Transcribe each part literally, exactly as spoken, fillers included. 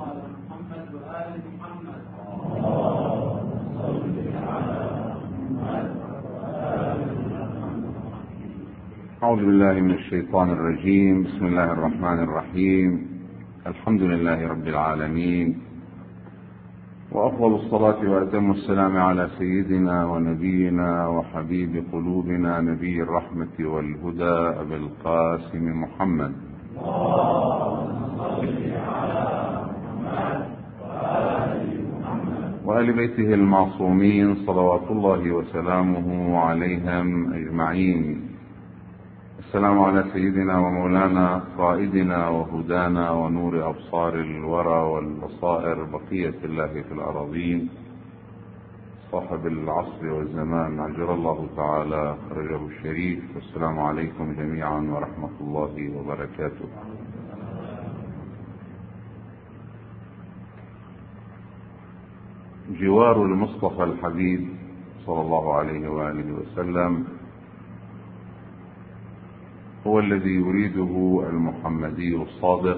على محمد وآل محمد. أعوذ بالله من الشيطان الرجيم. بسم الله الرحمن الرحيم. الحمد لله رب العالمين، وأفضل الصلاة وأتم السلام على سيدنا ونبينا وحبيب قلوبنا نبي الرحمة والهدى أبي القاسم محمد وآل بيته المعصومين صلوات الله وسلامه عليهم أجمعين. السلام على سيدنا ومولانا قائدنا وهدانا ونور أبصار الورى والبصائر بقية الله في الأراضين، صاحب العصر والزمان عجل الله تعالى فرجه الشريف. والسلام عليكم جميعا ورحمة الله وبركاته. جوار المصطفى الحبيب صلى الله عليه وآله وسلم هو الذي يريده المحمدي الصادق،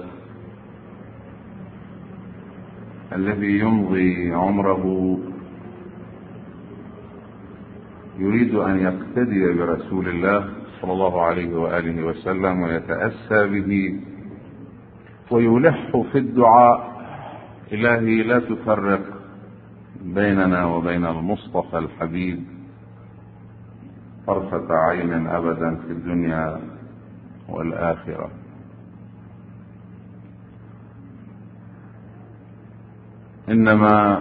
الذي يمضي عمره يريد أن يقتدي برسول الله صلى الله عليه وآله وسلم ويتأسى به ويلح في الدعاء: إلهي لا تفرق بيننا وبين المصطفى الحبيب طرفة عين أبدا في الدنيا والآخرة. إنما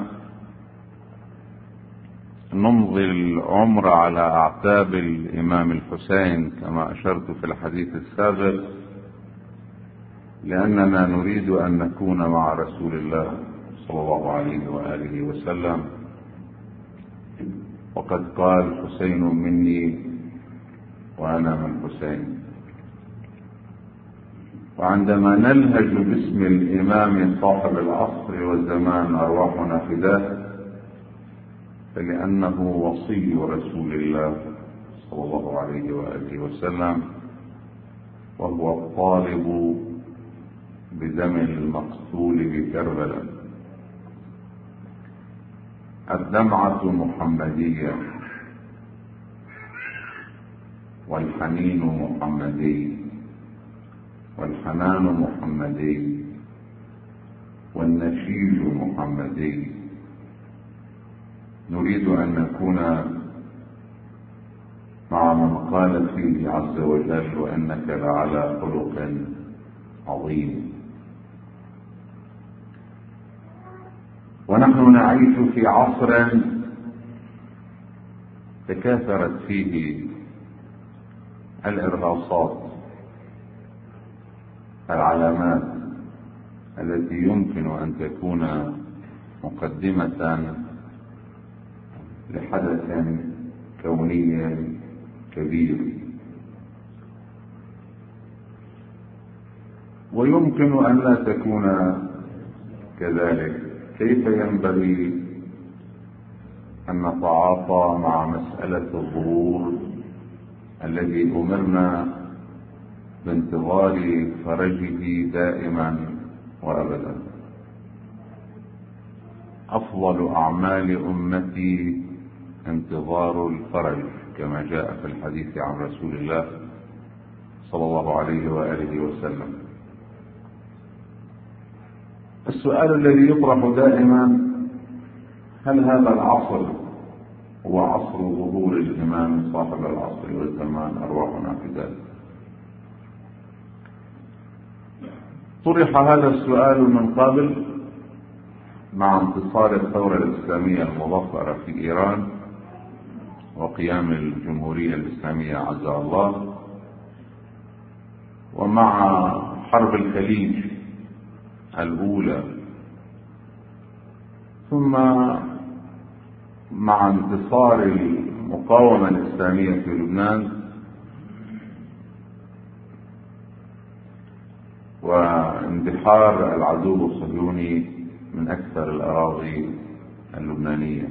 نمضي العمر على أعتاب الإمام الحسين كما أشرت في الحديث السابق، لأننا نريد أن نكون مع رسول الله صلى الله عليه وآله وسلم. وقد قال: حسين مني وأنا من حسين. وعندما نلهج باسم الإمام صاحب العصر والزمان أرواحنا فداه، فلأنه وصي رسول الله صلى الله عليه وآله وسلم، وهو الطالب بدم المقتول بكربلاء. الدمعة محمدية والحنين محمدي والحنان محمدي والنشيج محمدي. نريد أن نكون مع من قال فيه عز وجل: وإنك لعلى خلق عظيم. ونحن نعيش في عصر تكاثرت فيه الإرهاصات، العلامات التي يمكن أن تكون مقدمة لحدث كوني كبير، ويمكن أن لا تكون كذلك. كيف ينبغي أن نتعاطى مع مسألة الظهور الذي أمرنا بانتظار فرجه دائما وأبدا؟ أفضل أعمال أمتي انتظار الفرج، كما جاء في الحديث عن رسول الله صلى الله عليه وآله وسلم. السؤال الذي يطرح دائما: هل هذا العصر هو عصر ظهور الإمام صاحب العصر والزمان أرواحنا فداه؟ طرح هذا السؤال من قبل مع انتصار الثورة الإسلامية المظفرة في إيران وقيام الجمهورية الإسلامية عز الله، ومع حرب الخليج الأولى، ثم مع انتصار المقاومة الإسلامية في لبنان، واندحار العدو الصهيوني من أكثر الأراضي اللبنانية.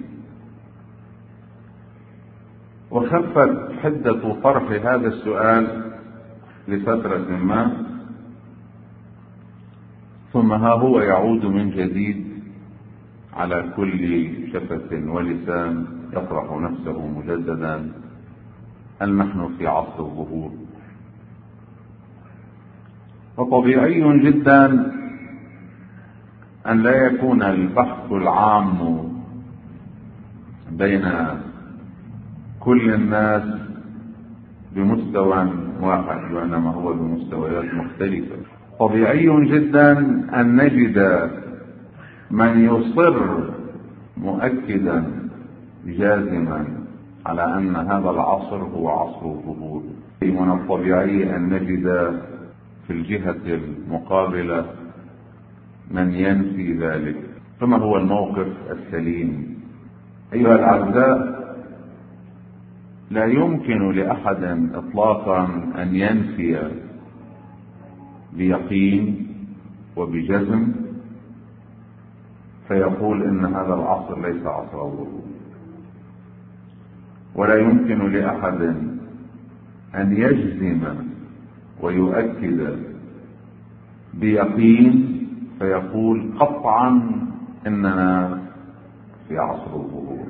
وخفت حدة طرح هذا السؤال لفترة ما، ثم ها هو يعود من جديد على كل شفة ولسان يطرح نفسه مجددا. هل نحن في عصر الظهور؟ وطبيعي جدا أن لا يكون البحث العام بين كل الناس بمستوى واحد، وإنما هو بمستويات مختلفة. طبيعي جدا أن نجد من يصر مؤكدا جازما على أن هذا العصر هو عصر الظهور. من الطبيعي أن نجد في الجهة المقابلة من ينفي ذلك. فما هو الموقف السليم؟ أيها الأعزاء، لا يمكن لأحد إطلاقا أن ينفي بيقين وبجزم فيقول إن هذا العصر ليس عصر الظهور، ولا يمكن لأحد أن يجزم ويؤكد بيقين فيقول قطعا إننا في عصر الظهور.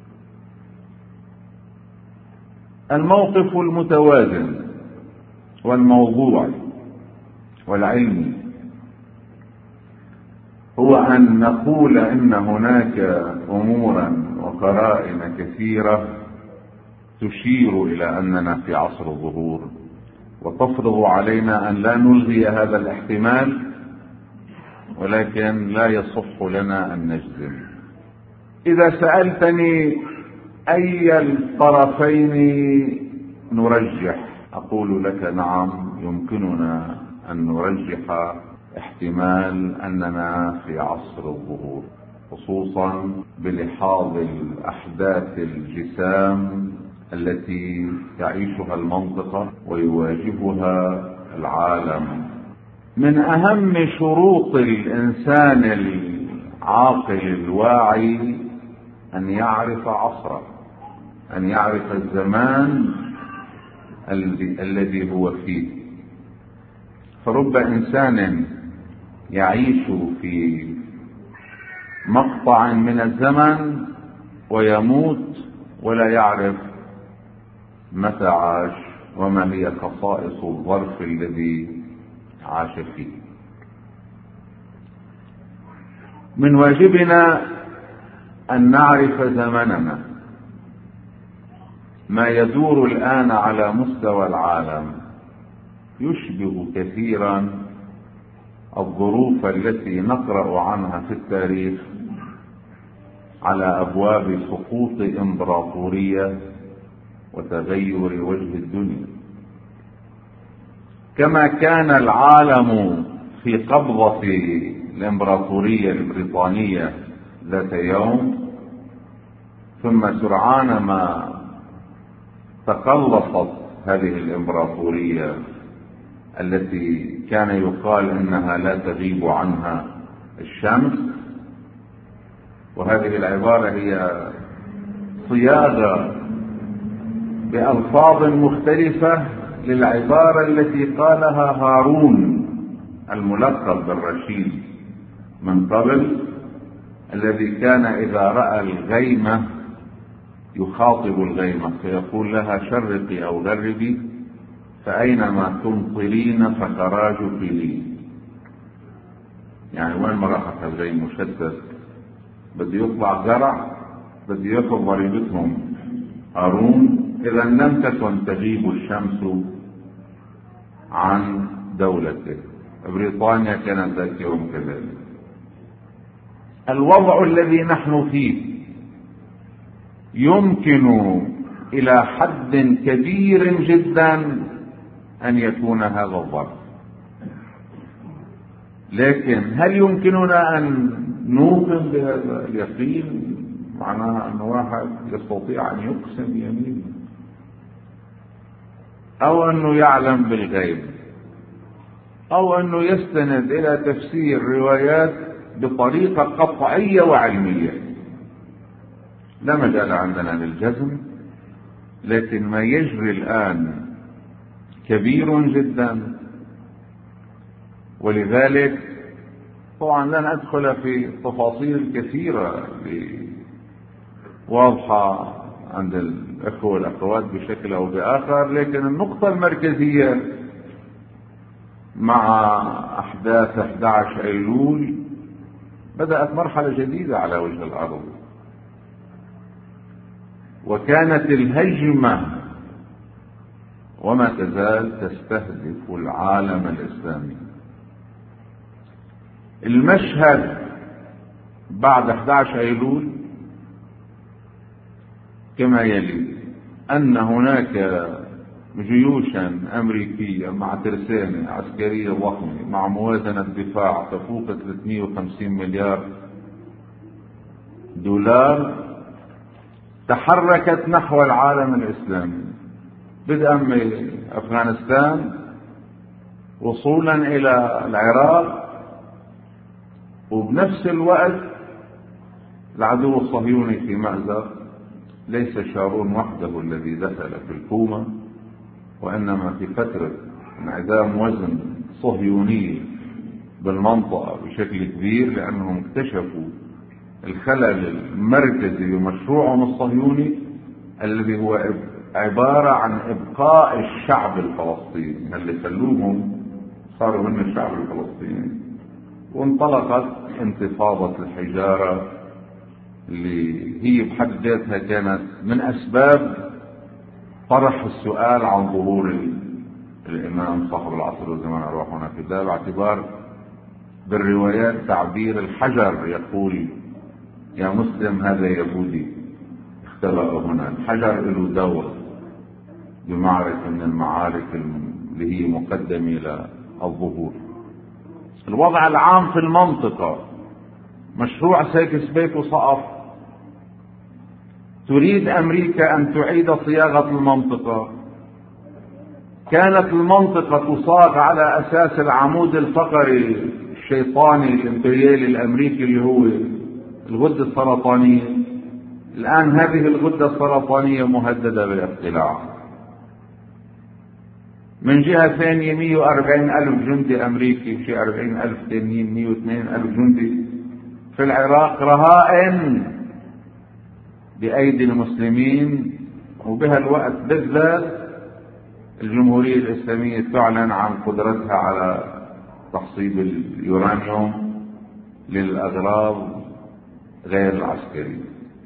الموقف المتوازن والموضوعي والعلمي هو أن نقول إن هناك أمورا وقرائن كثيرة تشير إلى أننا في عصر الظهور، وتفرض علينا أن لا نلغي هذا الاحتمال، ولكن لا يصح لنا أن نجزم. إذا سألتني أي الطرفين نرجح، أقول لك نعم، يمكننا أن نرجح احتمال أننا في عصر الظهور، خصوصا بلحاظ الأحداث الجسام التي تعيشها المنطقة ويواجهها العالم. من أهم شروط الإنسان العاقل الواعي أن يعرف عصره، أن يعرف الزمان الذي هو فيه. فرب إنسان يعيش في مقطع من الزمن ويموت ولا يعرف متى عاش وما هي خصائص الظرف الذي عاش فيه. من واجبنا أن نعرف زمننا. ما يدور الآن على مستوى العالم يشبه كثيرا الظروف التي نقرأ عنها في التاريخ على أبواب سقوط إمبراطورية وتغير وجه الدنيا. كما كان العالم في قبضة الإمبراطورية البريطانية ذات يوم، ثم سرعان ما تقلصت هذه الإمبراطورية التي كان يقال إنها لا تغيب عنها الشمس، وهذه العبارة هي صياغة بألفاظ مختلفة للعبارة التي قالها هارون الملقب بالرشيد من قبل، الذي كان إذا رأى الغيمة يخاطب الغيمة فيقول لها شرقي أو غربي، فأينما تمطرين فخراجك لي. يعني وين ما راحت الغيم مشتت، بده يطلع زرع، بده ياخذ ضريبتهم هارون. إذا لم تكن تغيب الشمس عن دولته. بريطانيا كانت ذات يوم كذلك. الوضع الذي نحن فيه يمكن إلى حد كبير جدا أن يكون هذا الظرف، لكن هل يمكننا أن نوقن بهذا اليقين؟ معناها أن واحد يستطيع أن يقسم يمين أو أنه يعلم بالغيب أو أنه يستند إلى تفسير روايات بطريقة قطعية وعلمية. لا مجال عندنا للجزم، لكن ما يجري الآن كبير جدا، ولذلك طبعا لن أدخل في تفاصيل كثيرة واضحة عند الأخوة والأخوات بشكل أو بآخر، لكن النقطة المركزية مع أحداث أحد عشر أيلول بدأت مرحلة جديدة على وجه الأرض، وكانت الهجمة وما تزال تستهدف العالم الإسلامي. المشهد بعد أحد عشر أيلول كما يلي: أن هناك جيوشا أمريكية مع ترسانة عسكرية ضخمة مع موازنة دفاع تفوق ثلاثمئة وخمسين مليار دولار تحركت نحو العالم الإسلامي، بدءا من أفغانستان وصولا إلى العراق. وبنفس الوقت العدو الصهيوني في مأزق، ليس شارون وحده الذي دخل في الكومة، وإنما في فترة انعدام وزن صهيوني بالمنطقة بشكل كبير، لأنهم اكتشفوا الخلل المركزي بمشروعهم الصهيوني الذي هو عبارة عن إبقاء الشعب الفلسطيني، اللي خلوهم صاروا هم الشعب الفلسطيني. وانطلقت انتفاضة الحجارة اللي هي بحد ذاتها كانت من أسباب طرح السؤال عن ظهور الإمام صاحب العصر والزمان أرواحنا في ده، باعتبار بالروايات تعبير الحجر يقول: يا مسلم هذا يهودي اختبأ هنا. الحجر له دور بمعركة من المعارك اللي هي مقدمة إلى الظهور. الوضع العام في المنطقة: مشروع سايكس بيكو سقط. تريد أمريكا أن تعيد صياغة المنطقة. كانت المنطقة تصاغ على أساس العمود الفقري الشيطاني الإمبريالي الأمريكي اللي هو الغدة السرطانية. الآن هذه الغدة السرطانية مهددة بالاقتلاع. من جهة ثانية مئة وأربعين ألف جندي أمريكي، شيء أربعين ألف تانيين، مئة واثنين ألف جندي في العراق رهائن بأيدي المسلمين. وبهالوقت بالذات الجمهورية الإسلامية تعلن عن قدرتها على تحصيل اليورانيوم للأغراض غير العسكرية.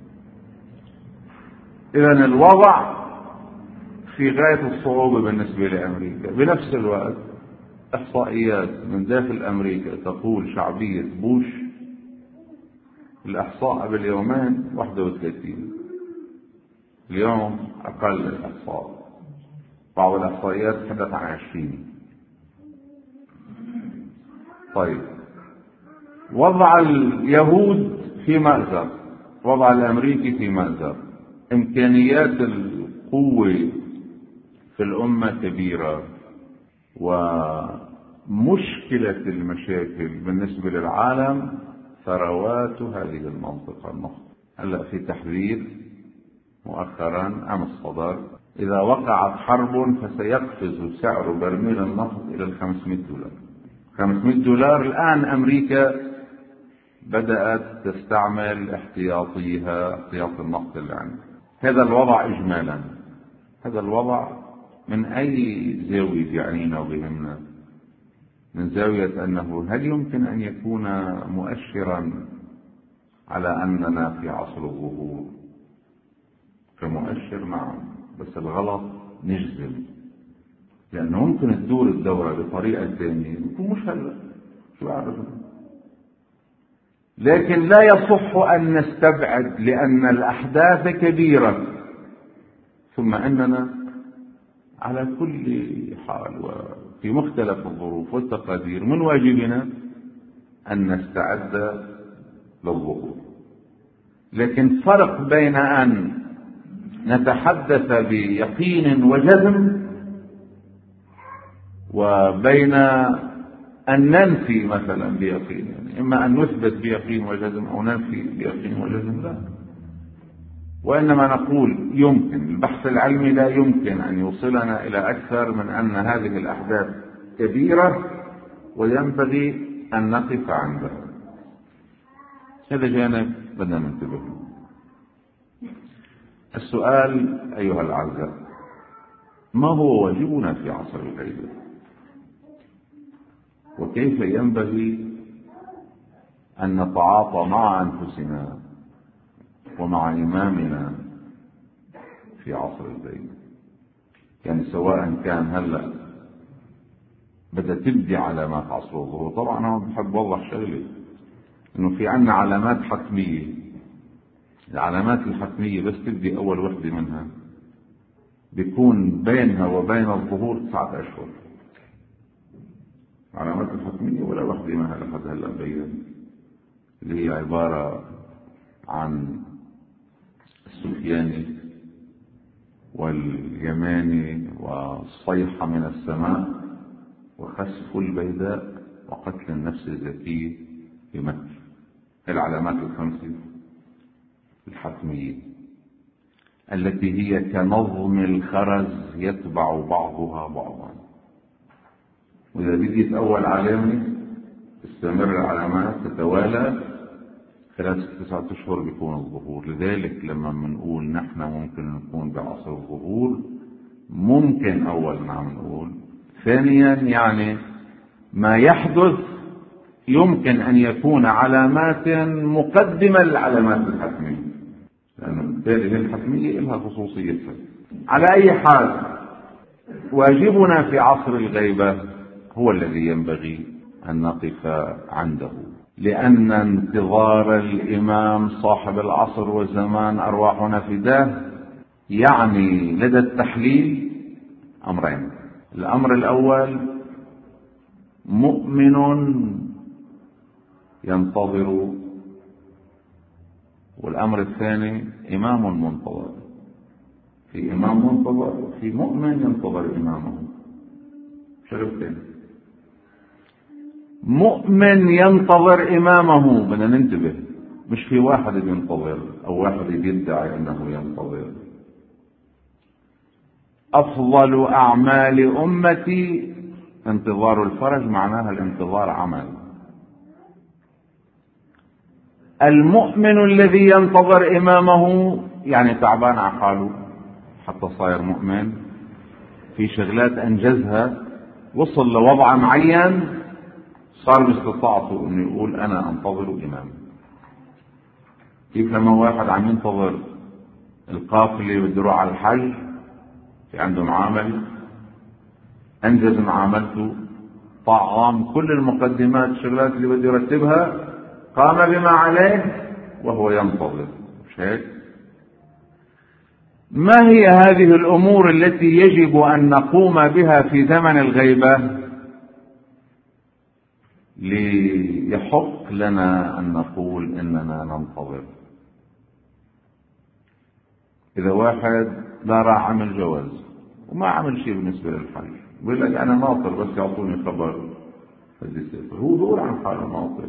إذن الوضع في غاية الصعوبة بالنسبة لأمريكا. بنفس الوقت إحصائيات من داخل أمريكا تقول شعبية بوش الإحصاء قبل يومين واحد وثلاثين، اليوم أقل الإحصاء، بعض الإحصائيات تحدث عن عشرين. طيب، وضع اليهود في مأزق، وضع الأمريكي في مأزق. إمكانيات القوة في الأمة كبيرة، ومشكلة المشاكل بالنسبة للعالم ثروات هذه المنطقة النفط. هلا في تحذير مؤخرا أمس صدر: إذا وقعت حرب فسيقفز سعر برميل النفط إلى الخمسمائة دولار. خمسمائة دولار. الآن أمريكا بدأت تستعمل احتياطيها، احتياط النفط اللي عندها. هذا الوضع إجمالا، هذا الوضع من أي زاوية يعنينا وبهمنا؟ من زاوية أنه هل يمكن أن يكون مؤشرا على أننا في عصر الظهور؟ كمؤشر نعم، بس الغلط نجزم، لأنه ممكن تدور الدورة بطريقة ثانية يكون مش هلا، شو أعرف. لكن لا يصح أن نستبعد، لأن الأحداث كبيرة، ثم أننا على كل حال وفي مختلف الظروف والتقادير من واجبنا أن نستعد للظهور. لكن فرق بين أن نتحدث بيقين وجزم وبين أن ننفي مثلا بيقين، يعني إما أن نثبت بيقين وجزم أو ننفي بيقين وجزم، لا. وإنما نقول يمكن البحث العلمي لا يمكن أن يوصلنا إلى أكثر من أن هذه الأحداث كبيرة، وينبغي أن نقف عندها. هذا جانب بدنا ننتبه له. السؤال أيها الأعزاء، ما هو واجبنا في عصر الغيبة؟ وكيف ينبغي أن نتعاطى مع أنفسنا ومع إمامنا في عصر الغيبة؟ يعني سواء كان هلأ بدأ تبدي علامات عصر الظهور. طبعا أنا بحب أوضح شغلة، إنه في عنا علامات حتمية. العلامات الحتمية بس تبدي أول وحدة منها بيكون بينها وبين الظهور تسعة أشهر. علامات الحتمية ولا وحدة منها لحد هلأ بين، اللي هي عبارة عن السفياني واليماني والصيحة من السماء وخسف البيداء وقتل النفس الزكية في مكة. العلامات الخمسة الحتمية التي هي كنظم الخرز يتبع بعضها بعضا، وإذا بديت أول علامة تستمر العلامات تتوالى خلال تسعة أشهر بيكون الظهور. لذلك لما بنقول نحن ممكن نكون بعصر الظهور، ممكن أول ما نقول، ثانيا يعني ما يحدث يمكن أن يكون علامات مقدمة للعلامات الحتمية، لأن بالتالي الحتمية لها خصوصيتها. على أي حال، واجبنا في عصر الغيبة هو الذي ينبغي أن نقف عنده، لأن انتظار الإمام صاحب العصر والزمان أرواحنا فداه يعني لدى التحليل أمرين. الأمر الأول مؤمن ينتظر، والأمر الثاني إمام منتظر. في إمام منتظر، في مؤمن ينتظر إمامه. شرفتين، مؤمن ينتظر إمامه. بدنا ننتبه، مش في واحد ينتظر أو واحد يدعي أنه ينتظر. أفضل أعمال أمتي انتظار الفرج، معناها الانتظار عمل. المؤمن الذي ينتظر إمامه يعني تعبان على حاله حتى صاير مؤمن، في شغلات أنجزها، وصل لوضع معين، صار باستطاعته أنه يقول أنا أنتظر إمامي. كيف لما واحد عم ينتظر القافلة بده على الحج، في عنده معامل، أنجز معاملته، طعام كل المقدمات الشغلات اللي بده يرتبها، قام بما عليه وهو ينتظر. مش هيك؟ ما هي هذه الأمور التي يجب أن نقوم بها في زمن الغيبة ليحق لنا أن نقول إننا ننتظر؟ إذا واحد لا راح عمل جواز وما عمل شيء بالنسبة للحج، بيقول لك أنا ناطر بس يعطوني خبر بدي أسافر، هو بيقول عن حاله ناطر،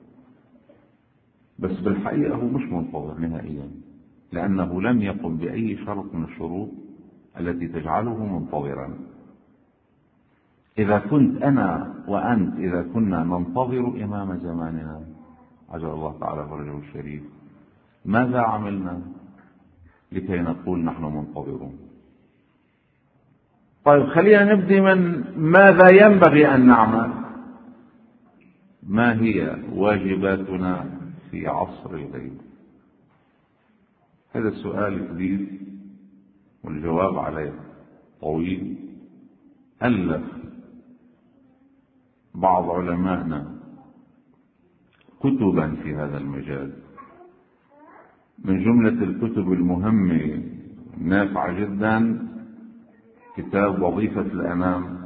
بس بالحقيقة هو مش منتظر نهائيا، لأنه لم يقم بأي شرط من الشروط التي تجعله منتظرا. إذا كنت أنا وأنت إذا كنا ننتظر إمام زماننا عجل الله تعالى فرجه الشريف، ماذا عملنا لكي نقول نحن منتظرون؟ طيب خلينا نبدأ من ماذا ينبغي أن نعمل. ما هي واجباتنا في عصر الغيبة؟ هذا السؤال كبير والجواب عليه طويل. ألف بعض علمائنا كتبا في هذا المجال، من جملة الكتب المهمة نافعة جدا كتاب وظيفة الأمام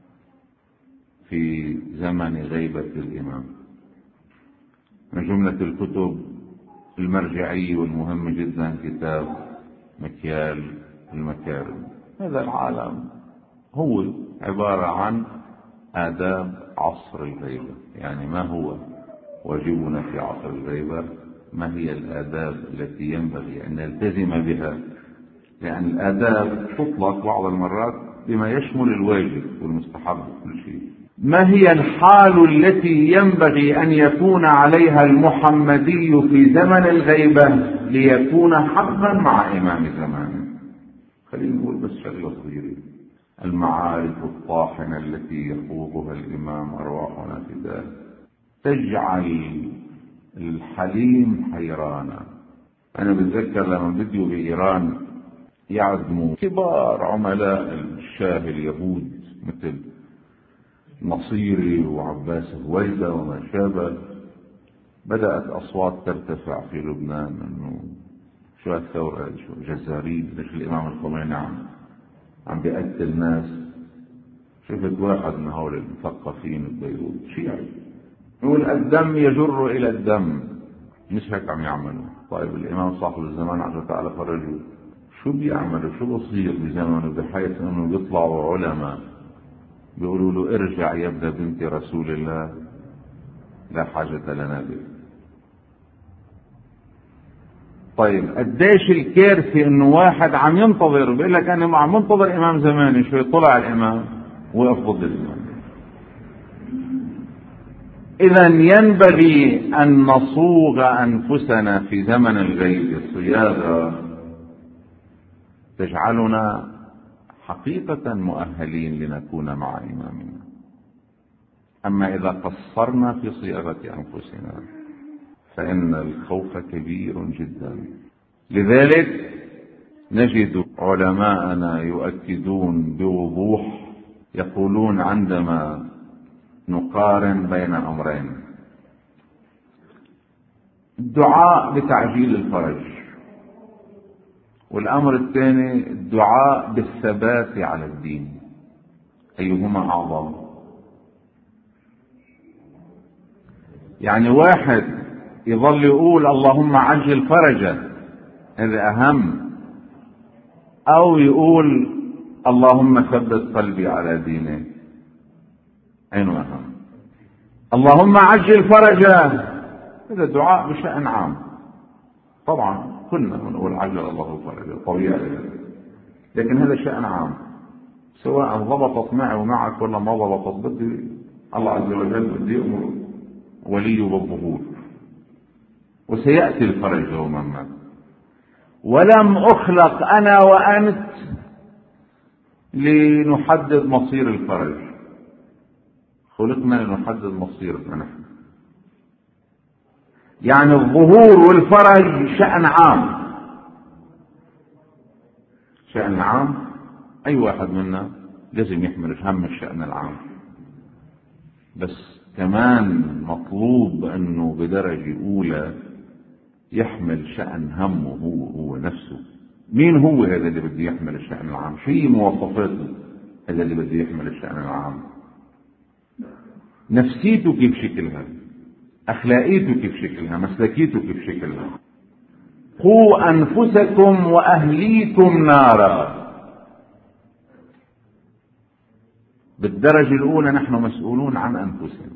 في زمن غيبة الإمام. من جملة الكتب المرجعية والمهمة جدا كتاب مكيال المكارم. هذا العالم هو عبارة عن آداب عصر الغيبة، يعني ما هو واجبنا في عصر الغيبة، ما هي الآداب التي ينبغي أن نلتزم بها، لأن الآداب تطلق بعض المرات بما يشمل الواجب والمستحب وكل شيء. ما هي الحال التي ينبغي أن يكون عليها المحمدي في زمن الغيبة ليكون حقا مع إمام زمانه؟ خلينا نقول بس شغلة صغيرة: المعارف الطاحنة التي يخوضها الإمام أرواحنا فداه تجعل الحليم حيرانا. أنا بتذكر لما بديوا بإيران يعدموا كبار عملاء الشاه اليهود مثل نصيري وعباس هويدا وما شابه، بدأت أصوات ترتفع في لبنان أنه شو الثورة، شو جزارين، ليش الإمام الخميني عم عم بيقتل الناس. شفت واحد من هؤلاء المثقفين ببيروت شيعي يقول الدم يجر إلى الدم، مش هيك عم يعملوا. طيب الإمام صاحب الزمان عشان تعالى فرجوا شو بيعملوا، شو بصير بزمنه، بحيث أنه بيطلعوا علماء بيقولوا له ارجع يا ابن بنت رسول الله لا حاجة لنا به. طيب قديش الكارثة انه واحد عم ينتظر، بيقول لك انا عم منتظر امام زماني، شوي طلع الامام وقف ضد الامام. اذا ينبغي ان نصوغ انفسنا في زمن الغيب صياغة تجعلنا حقيقة مؤهلين لنكون مع إمامنا. أما إذا قصرنا في صياغة أنفسنا فإن الخوف كبير جدا. لذلك نجد علماءنا يؤكدون بوضوح، يقولون عندما نقارن بين أمرين: الدعاء بتعجيل الفرج، والأمر الثاني الدعاء بالثبات على الدين، أيهما أعظم؟ يعني واحد يظل يقول اللهم عجل فرجه، هذا أهم، أو يقول اللهم ثبت قلبي على دينه، أين أهم؟ اللهم عجل فرجه هذا دعاء بشأن عام، طبعا كنا نقول عجل الله فرجه طبيعي، لكن هذا شأن عام، سواء ضبطت معي ومعك ولا ما ضبطت، بدي الله عز وجل بدي يأمر ولي بالظهور، وسيأتي الفرج يوما ما. ولم أخلق أنا وأنت لنحدد مصير الفرج، خلقنا لنحدد مصيرنا نحن. يعني الظهور والفرج شأن عام، شأن عام، أي واحد منا لازم يحمل هم الشأن العام، بس كمان مطلوب أنه بدرجة أولى يحمل شأن همه هو هو نفسه. مين هو هذا اللي بده يحمل الشأن العام؟ شيء مواصفاته هذا اللي بده يحمل الشأن العام؟ نفسيته كيف شكلها، أخلاقيته كيف شكلها، مسلكيته كيف شكلها. قوا أنفسكم وأهليكم نارا. بالدرجة الأولى نحن مسؤولون عن أنفسنا.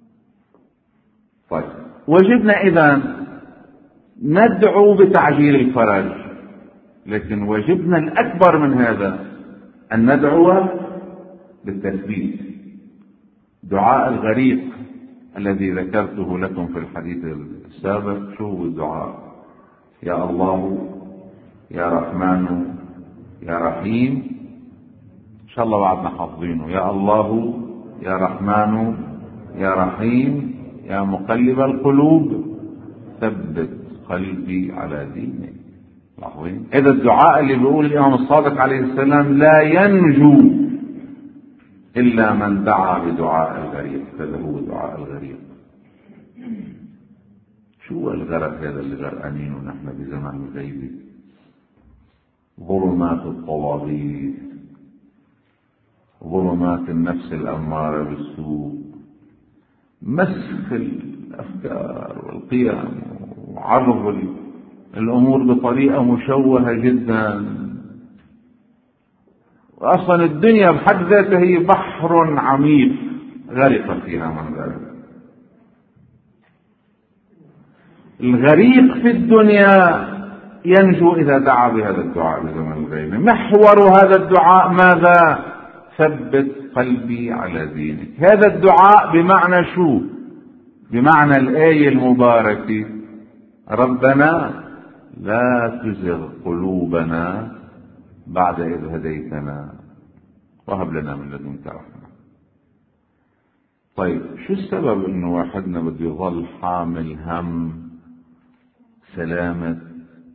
طيب وجبنا إذن ندعو بتعجيل الفرج، لكن واجبنا الأكبر من هذا أن ندعو بالتثبيت. دعاء الغريق الذي ذكرته لكم في الحديث السابق، شو هو الدعاء؟ يا الله يا رحمن يا رحيم، إن شاء الله بعدنا حافظينه. يا الله يا رحمن يا رحيم يا مقلب القلوب ثبت قلبي على دينك. لاحظين؟ إذا الدعاء اللي بيقول الإمام الصادق عليه السلام لا ينجو إلا من دعا بدعاء الغريق، هذا هو دعاء الغريق. شو الغرق هذا اللي غرقانين ونحن بزمن الغيب؟ ظلمات الطواغيت، ظلمات النفس الأمارة بالسوء، مسخ الأفكار والقيم وعرض الأمور بطريقة مشوهة جدا. وأصلا الدنيا بحد ذاتها هي بحر عميق غرق فيها من ذلك. الغريق في الدنيا ينجو إذا دعا بهذا الدعاء بزمن الغيب. محور هذا الدعاء ماذا؟ ثبت قلبي على دينك. هذا الدعاء بمعنى شو؟ بمعنى الآية المباركة: ربنا لا تزغ قلوبنا بعد إذ هديتنا وهب لنا من لدنك رحمة. طيب شو السبب انه واحدنا بده يظل حامل هم سلامة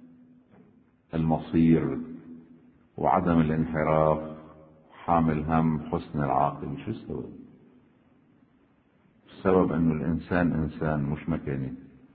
المصير وعدم الانحراف، حامل هم حسن العاقبة؟ شو السبب؟ السبب انه الانسان انسان مش مكاني.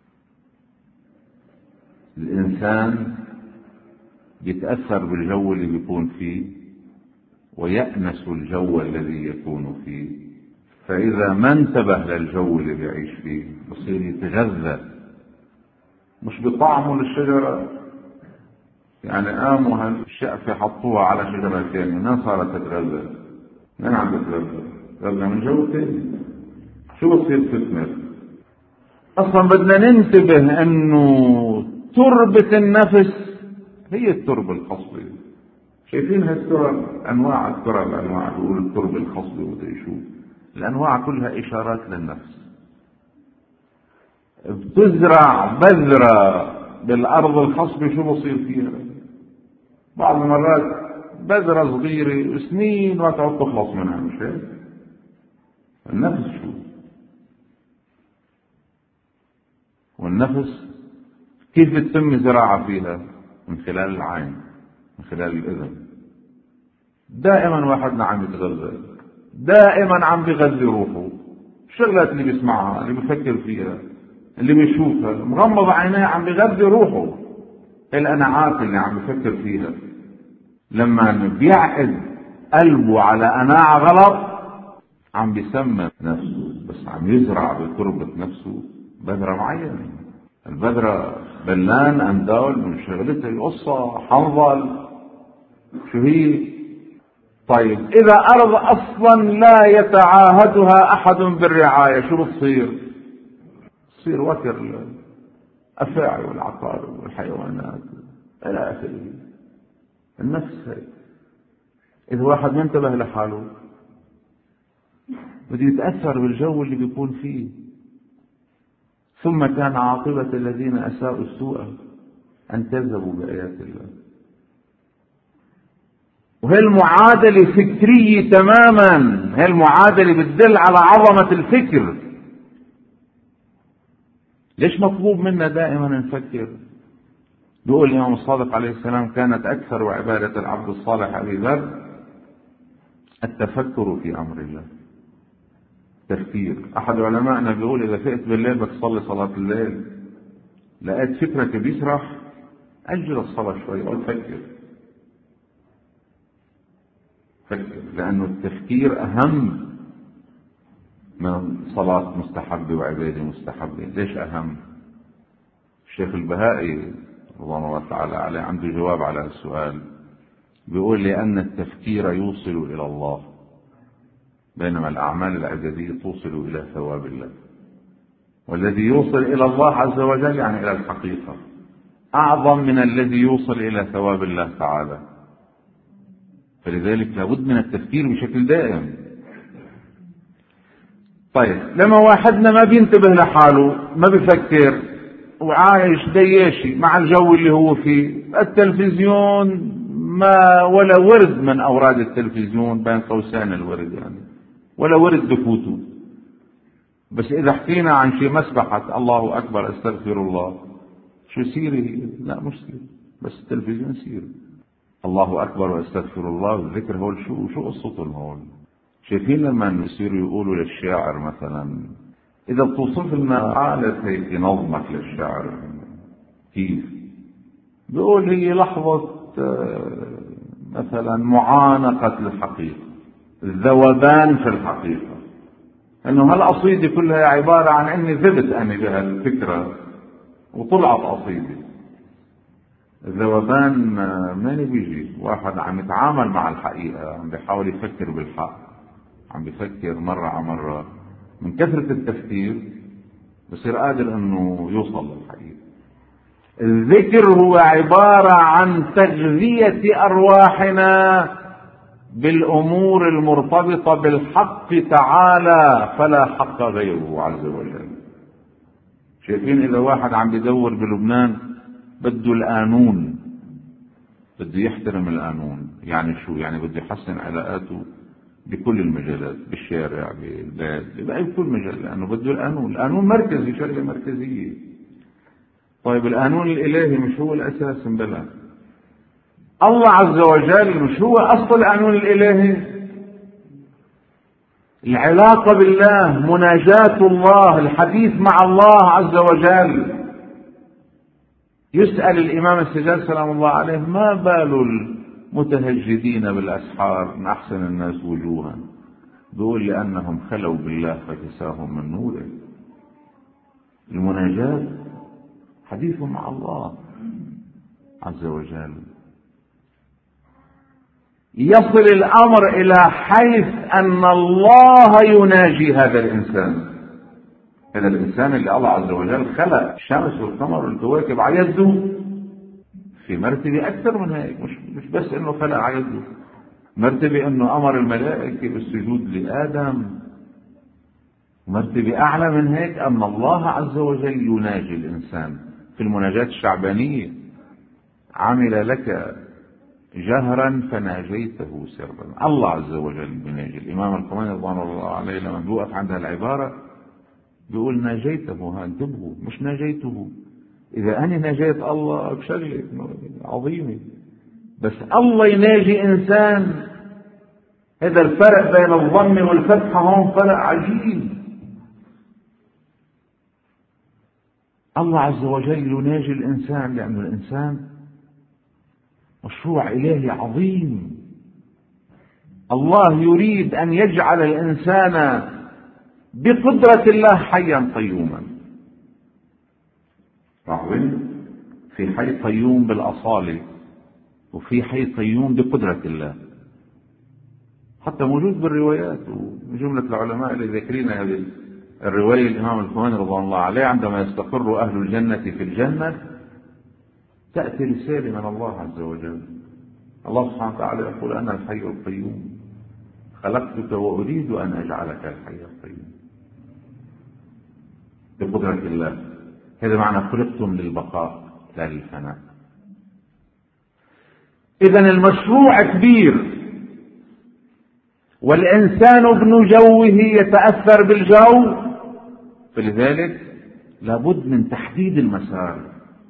الانسان بيتأثر بالجو اللي بيكون فيه ويأنس الجو الذي يكون فيه، فإذا ما انتبه للجو اللي بيعيش فيه بصير يتغذى مش بطعمه للشجرة. يعني قاموا هالشقفة حطوها على شجرة ثانية، ما صارت تتغذى. من عم تتغذى؟ تتغذى من جو ثاني. شو بصير تثمر؟ أصلا بدنا ننتبه أنه تربة النفس هي التربة الخصبة. شايفين هالترب، أنواع الترب، أنواع بيقول التربة الخصبة وده شو، الأنواع كلها إشارات للنفس. بتزرع بذرة بالأرض الخصبة شو بصير فيها؟ بعض المرات بذرة صغيرة سنين ما تعود تخلص منها، مش هيك؟ النفس شو؟ والنفس كيف بتتم الزراعة فيها؟ من خلال العين، من خلال الإذن. دائما واحدنا عم يتغذى، دائما عم بيغذي روحه. الشغلات اللي بيسمعها، اللي بيفكر فيها، اللي بيشوفها، مغمض عينيه عم بيغذي روحه. القناعات اللي عم بيفكر فيها، لما بيعقد قلبه على قناعة غلط عم بيسمم نفسه، بس عم يزرع بتربة نفسه بذرة معينة. البذرة بلان أندول من شغلتها القصة حنظل شو هي؟ طيب إذا أرض أصلا لا يتعاهدها أحد بالرعاية شو بتصير؟ بتصير وتر الأفاعي والعقارب والحيوانات إلى آخره. النفس هي إذا واحد ما انتبه لحاله بده يتأثر بالجو اللي بيكون فيه. ثم كان عاقبة الذين أساءوا السوء أن كذبوا بآيات الله. وهي المعادلة فكرية تماما، هي المعادلة بتدل على عظمة الفكر. ليش مطلوب منا دائما نفكر؟ بيقول الإمام الصادق عليه السلام: كانت أكثر عبادة العبد الصالح أبي ذر التفكر في أمر الله. تفكير. أحد علمائنا بيقول: إذا فقت بالليل بتصلي صلاة الليل لقيت فكرك بيسرح أجل الصلاة شوي أو تفكر. فكر، لأنه التفكير أهم من صلاة مستحبة وعبادة مستحبة. ليش أهم؟ الشيخ البهائي رضوان الله تعالى عليه عنده جواب على السؤال. بيقول: لأن التفكير يوصل إلى الله، بينما الأعمال العبادية توصل إلى ثواب الله. والذي يوصل إلى الله عز وجل يعني إلى الحقيقة أعظم من الذي يوصل إلى ثواب الله تعالى. فلذلك لابد من التفكير بشكل دائم. طيب لما واحدنا ما بينتبه لحاله، ما بيفكر وعايش دياشي مع الجو اللي هو فيه، التلفزيون ما ولا ورد من أوراد التلفزيون بين قوسين الورد يعني، ولا ورد بفوته. بس إذا حكينا عن شيء مسبحة الله أكبر استغفر الله، شو سيري؟ لا مش سيري، بس التلفزيون سيري. الله أكبر واستغفر الله الذكر هول شو شو قصتهم هول؟ شايفين لما يصيروا يقولوا للشاعر مثلا، إذا بتوصف لنا حالة هيك نظمك للشعر كيف؟ بيقول هي لحظة مثلا معانقة الحقيقة، الذوبان في الحقيقة، انه هالقصيدة كلها عبارة عن اني ذبت انا بهالفكرة وطلعت قصيدة. الذوبان ماني بيجي واحد عم يتعامل مع الحقيقة، عم بيحاول يفكر بالحق، عم بيفكر مرة على مرة، من كثرة التفكير بصير قادر انه يوصل للحقيقة. الذكر هو عبارة عن تغذية ارواحنا بالأمور المرتبطة بالحق تعالى فلا حق غيره عز وجل. شايفين إذا واحد عم بدور بلبنان بده القانون، بده يحترم القانون، يعني شو؟ يعني بده يحسن علاقاته بكل المجالات، بالشارع، بالبلد، بكل مجال، لأنه بده القانون. القانون مركزي، شغلة مركزية. طيب القانون الإلهي مش هو الأساس؟ بلا، الله عز وجل مش هو أصل القانون الإلهي؟ العلاقة بالله، مناجاة الله، الحديث مع الله عز وجل. يسأل الإمام السجاد سلام الله عليه: ما بال المتهجدين بالأسحار من أحسن الناس وجوها؟ بيقول: لأنهم خلوا بالله فكساهم من نوره. المناجاة حديث مع الله عز وجل. يصل الأمر إلى حيث أن الله يناجي هذا الإنسان، هذا الإنسان اللي الله عز وجل خلق الشمس والقمر والكواكب على يده، في مرتبة أكثر من هيك. مش مش بس إنه خلق على يده، مرتبة إنه أمر الملائكة بالسجود لآدم، مرتبة أعلى من هيك أن الله عز وجل يناجي الإنسان في المناجاة الشعبانية. عمل لك جهرا فناجيته سرا. الله عز وجل بيناجي. الإمام الخميني رضوان الله عليه لما بيوقف عند العبارة بيقول: ناجيته. ها انتبهوا، مش ناجيته. إذا أنا ناجيت الله بشغلة عظيمة، بس الله يناجي إنسان، هذا الفرق بين الضم والفتحة هون فرق عجيب. الله عز وجل يناجي الإنسان لأن الإنسان مشروع إلهي عظيم. الله يريد أن يجعل الإنسان بقدرة الله حيا قيوما. في حي قيوم بالأصالة، وفي حي قيوم بقدرة الله، حتى موجود بالروايات. وجملة العلماء اللي ذكرين هذه الرواية الإمام الخميني رضوان الله عليه عندما يستقر أهل الجنة في الجنة تأتي رسالة من الله عز وجل. الله سبحانه وتعالى يقول: أنا الحي القيوم خلقتك وأريد أن أجعلك الحي القيوم. بقدرة الله. هذا معنى خلقتم للبقاء لا للفناء. إذن المشروع كبير، والإنسان ابن جوه يتأثر بالجو، فلذلك لابد من تحديد المسار.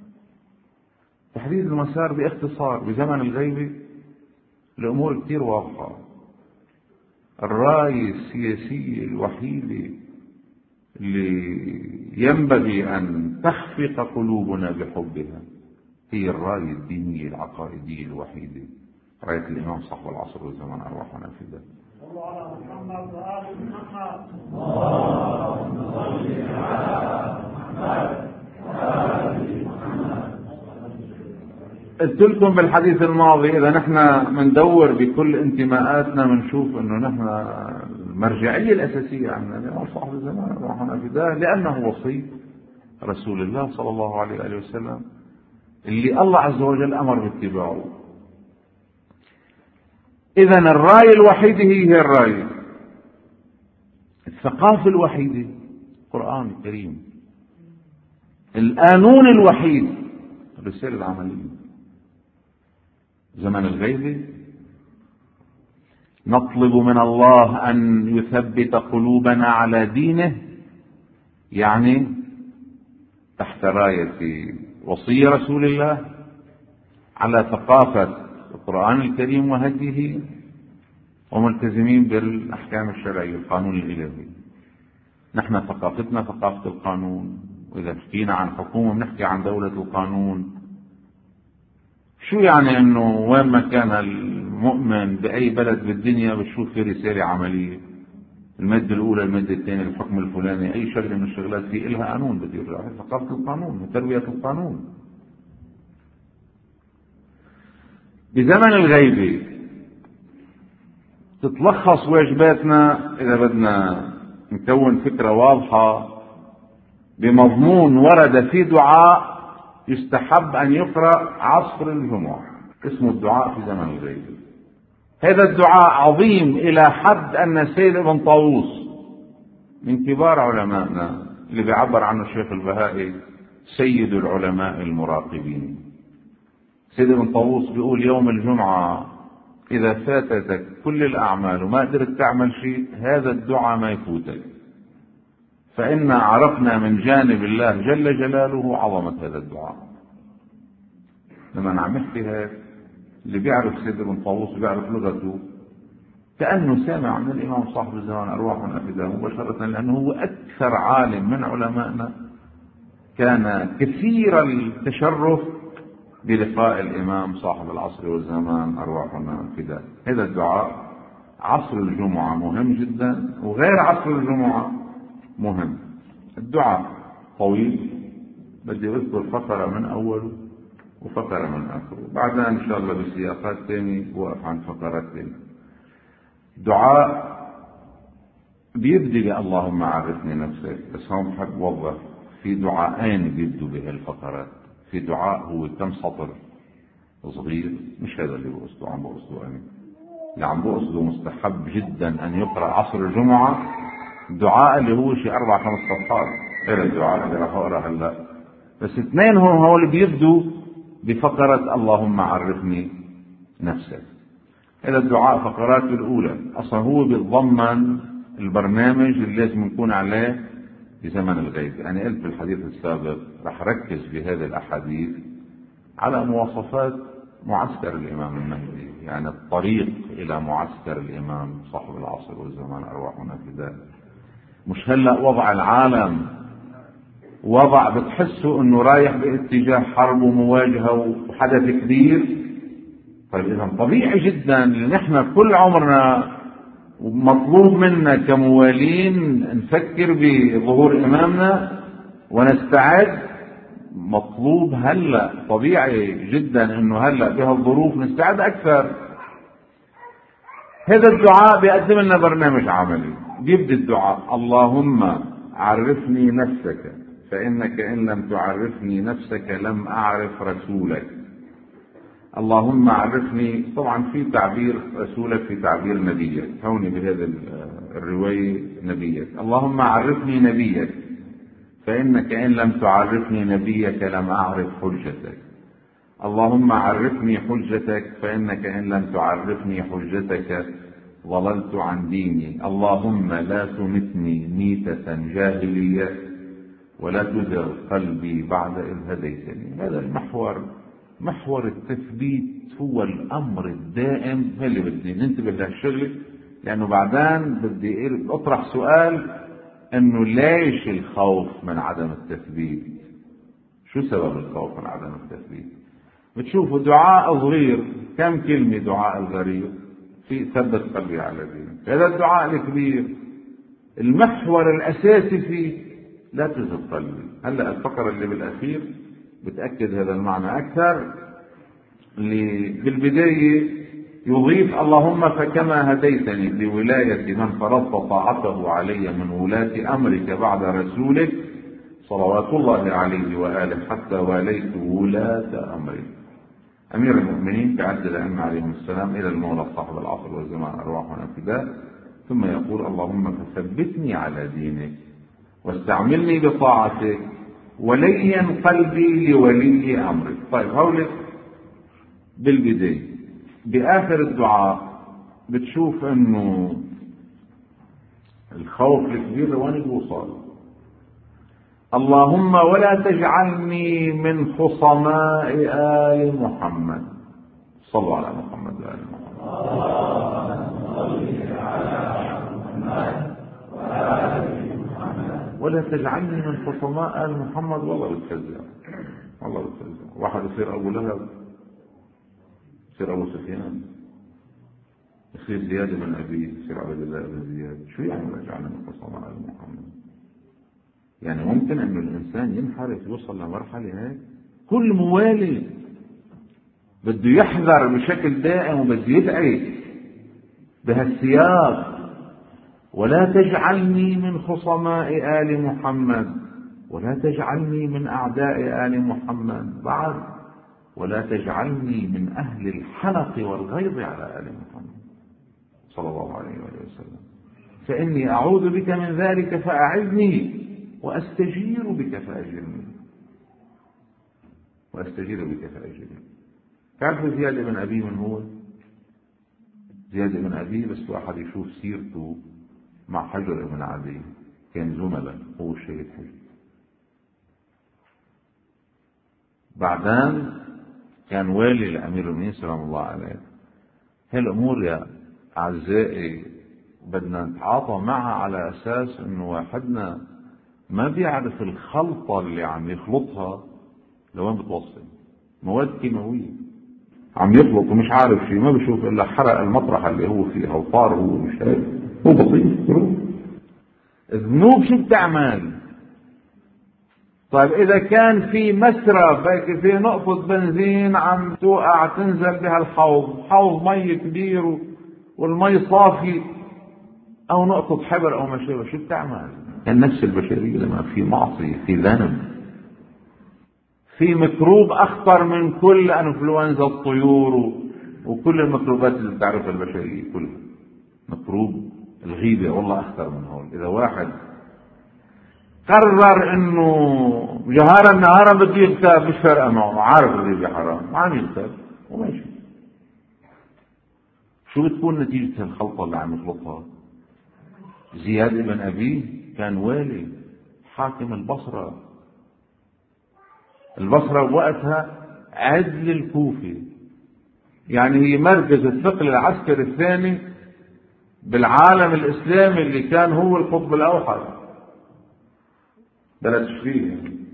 تحديد المسار باختصار. بزمن الغيبة الأمور كتير واضحة. الراية السياسية الوحيدة اللي ينبغي أن تخفق قلوبنا بحبها هي الراية الدينية العقائدية الوحيدة، راية الإمام صاحب العصر والزمان أرواحنا في ذلك. صلوا على محمد وآل محمد. اللهم صل على محمد وآل محمد. قلت لكم بالحديث الماضي إذا نحن مندور بكل انتماءاتنا بنشوف إنه نحن المرجعية الأساسية عندنا الإمام صاحب الزمان أرواحنا في ذلك، لأنه وصي رسول الله صلى الله عليه وآله وسلم اللي الله عز وجل أمر باتباعه. إذن الراية الوحيدة هي الراية، الثقافة الوحيدة القرآن الكريم، القانون الوحيد الرسالة العملية. زمن الغيبة نطلب من الله أن يثبت قلوبنا على دينه، يعني تحت راية وصي رسول الله، على ثقافة القرآن الكريم وهديه، وملتزمين بالأحكام الشرعية القانون الإلهي. نحن ثقافتنا ثقافة القانون، وإذا حكينا عن حكومة بنحكي عن دولة القانون. شو يعني انه وين ما كان المؤمن بأي بلد بالدنيا بتشوف في رسالة عملية، المادة الأولى المادة الثانية الحكم الفلاني، أي شغلة من الشغلات في إلها قانون بده يرجع. ثقافة القانون، تربية القانون. بزمن الغيبة تتلخص واجباتنا إذا بدنا نكون فكرة واضحة بمضمون ورد في دعاء يستحب أن يقرأ عصر الجمعة، اسمه الدعاء في زمن الغيبة. هذا الدعاء عظيم إلى حد أن سيد ابن طاووس من كبار علمائنا اللي بيعبر عنه الشيخ البهائي سيد العلماء المراقبين. سيد ابن طاووس بيقول يوم الجمعة إذا فاتتك كل الأعمال وما قدرت تعمل شيء، هذا الدعاء ما يفوتك، فإنا عرفنا من جانب الله جل جلاله عظمة هذا الدعاء. لما عم يحكي هيك اللي بيعرف سيد ابن طاووس بيعرف لغته كأنه سامع من الإمام صاحب الزمان أرواح أفداه مباشرة، لأنه هو أكثر عالم من علمائنا كان كثير التشرف بلقاء الإمام صاحب العصر والزمان أرواحنا فداه. هذا الدعاء عصر الجمعة مهم جدا، وغير عصر الجمعة مهم. الدعاء طويل، بدي أذكر فقرة من أوله وفقرة من آخره، بعدها إن شاء الله بسياقات تاني وقف عن فقرات تاني. دعاء بيبدي اللهم عرفني نفسك، بس هم بحب وضح في دعاءين بيبدوا بهالفقرات. في دعاء هو كم سطر صغير، مش هذا اللي بقصده، عم بقصده أنا اللي عم بقصده مستحب جدا أن يقرأ عصر الجمعة، الدعاء اللي هو شي أربع خمس صفحات غير الدعاء اللي راح أقرأ هلا، بس اثنين هم هو اللي بيبدوا بفقرة اللهم عرفني نفسك. هذا الدعاء فقراته الأولى أصلا هو بيتضمن البرنامج اللي لازم نكون عليه بزمن الغيب. أنا قلت في الحديث السابق رح ركز في هذه الأحاديث على مواصفات معسكر الإمام المهدي، يعني الطريق إلى معسكر الإمام صاحب العصر والزمان أرواحنا فداه. مش هلأ وضع العالم وضع بتحسوا انه رايح باتجاه حرب ومواجهة وحدث كبير. طيب اذا طبيعي جدا نحن كل عمرنا مطلوب منا كموالين نفكر بظهور امامنا ونستعد. مطلوب هلا طبيعي جدا انه هلا بهالظروف نستعد اكثر. هذا الدعاء بيقدم لنا برنامج عملي. بيبدأ الدعاء اللهم عرفني نفسك فإنك إن لم تعرفني نفسك لم أعرف رسولك. اللهم عرفني، طبعا في تعبير رسولك في تعبير نبيك، هوني بهذا الرواية نبيك. اللهم عرفني نبيك فإنك إن لم تعرفني نبيك لم أعرف حجتك. اللهم عرفني حجتك فإنك إن لم تعرفني حجتك ضللت عن ديني. اللهم لا تمتني ميتة جاهلية ولا تزغ قلبي بعد إذ هديتني. هذا المحور، محور التثبيت، هو الأمر الدائم. اللي بدي ننتبه لهالشغله، لأنه بعدين بدي أطرح سؤال إنه ليش الخوف من عدم التثبيت؟ شو سبب الخوف من عدم التثبيت؟ بتشوفوا دعاء صغير كم كلمة، دعاء الغريب في ثبت قلبي على دينك. هذا الدعاء الكبير المحور الأساسي فيه لا تزغ قلبي. هلا الفقرة اللي بالأخير بتأكد هذا المعنى أكثر. اللي بالبداية يضيف اللهم فكما هديتني بولاية من فرضت طاعته علي من ولاة أمرك بعد رسولك صلوات الله عليه وآله حتى واليت ولاة أمرك. أمير المؤمنين تعدد الأئمة عليهم السلام إلى المولى صاحب العصر والزمان أرواحنا فداه، ثم يقول اللهم فثبتني على دينك واستعملني بطاعتك ولين قلبي لولي أمرك. طيب هولك بالبداية. بآخر الدعاء بتشوف انه الخوف الكبير وين بيوصل. اللهم ولا تجعلني من خصماء آل محمد. صلوا على محمد وآل محمد. ولا تجعلني من خصماء آل محمد. والله بتفزع، والله بتفزع. واحد يصير أبو لهب، يصير أبو سفيان، يصير زياد بن أبي، يصير عبد الله بن زياد. شو يعني ولا تجعلني من خصماء آل محمد؟ يعني ممكن أن الإنسان ينحرف يوصل لمرحلة هيك؟ كل موالي بده يحذر بشكل دائم وبده يدعي بهالسياق. ولا تجعلني من خصماء آل محمد، ولا تجعلني من أعداء آل محمد، بعد ولا تجعلني من أهل الحنق والغيظ على آل محمد. صلى الله عليه وسلم. فإني أعوذ بك من ذلك فأعذني وأستجير بك فأجرني وأستجير بك فأجرني. تعرف زياد بن أبي من هو؟ زياد بن أبي بس واحد يشوف سيرته مع حجر بن عدي، كان زملاء، هو الشهيد حجر. بعدين كان والي لأمير المؤمنين سلام الله عليه. هالأمور يا أعزائي بدنا نتعاطى معها على أساس إنه واحدنا ما بيعرف الخلطة اللي عم يخلطها لوين بتوصل. مواد كيماوية عم يخلط ومش عارف شيء، ما بشوف إلا حرق المطرح اللي هو فيها وطار، هو مش عارف، هو بسيط. الذنوب شو بتعمل؟ طيب إذا كان في مسرف هيك في نقطة بنزين عم توقع تنزل بها الحوض، حوض مي كبير والمي صافي، أو نقطة حبر أو ما شابه، شو بتعمل؟ النفس البشرية لما في معصية، في ذنب، في ميكروب أخطر من كل أنفلونزا الطيور وكل الميكروبات اللي بتعرفها البشرية كلها. ميكروب الغيبة والله أخطر من هول. إذا واحد قرر إنه جهارا نهارا بده يغتاب، مش فارقة معه، عارف الغيبة حرام، عم يغتاب وماشي. شو بتكون نتيجة الخلطة اللي عم يخلطها؟ زياد بن أبي كان والي حاكم البصرة. البصرة وقتها عدل الكوفي، يعني هي مركز الثقل العسكري الثاني بالعالم الإسلامي، اللي كان هو القطب الأوحد بلد شفيه.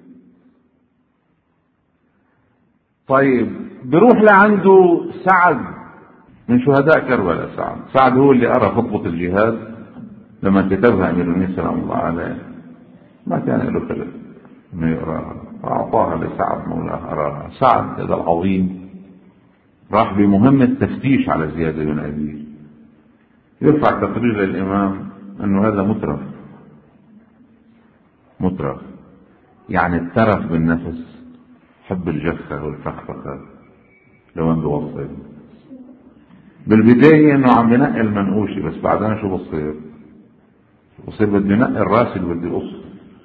طيب بروح لعنده سعد من شهداء كربلاء. سعد سعد هو اللي أرى خطبة الجهاد لما كتبها أمير المؤمنين سلام الله عليه، ما كان له خلق انه يقراها، فأعطاها لسعد مولاه أراها. سعد هذا العظيم راح بمهمة تفتيش على زياد بن أبي، يرفع تقرير للإمام أنه هذا مترف مترف يعني الترف بالنفس، حب الجفة والفخفخة لوين بوصل. بالبداية انه عم بنقي المنقوشة، بس بعدين شو بصير؟ بصير بده ينقي الراس اللي بده يقص.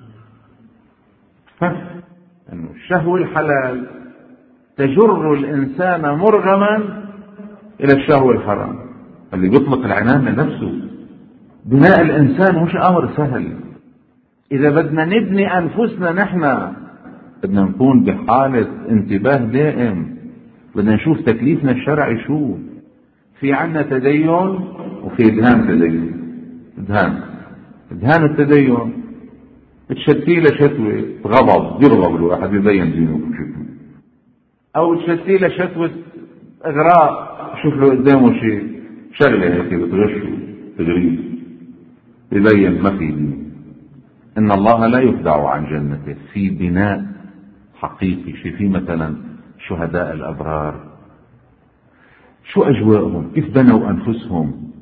انه الشهوة الحلال تجر الانسان مرغما الى الشهوة الحرام، اللي بيطلق العنان لنفسه. بناء الانسان مش امر سهل. اذا بدنا نبني انفسنا نحن بدنا نكون بحالة انتباه دائم، بدنا نشوف تكليفنا الشرعي شو. في عنا تدين وفي ادهان تدين. ادهان ادهان التدين بتشتي له شتوة غضب، يرغب الواحد يبين دينه بشكله، او تشتي له شتوة اغراء، شوف له قدامه شيء شغله هيك بتغشه تغريب يبين ما في دين. ان الله لا يخدع عن جنته. في بناء حقيقي. شيء في مثلا شهداء الابرار، شو اجواءهم، كيف بنوا انفسهم،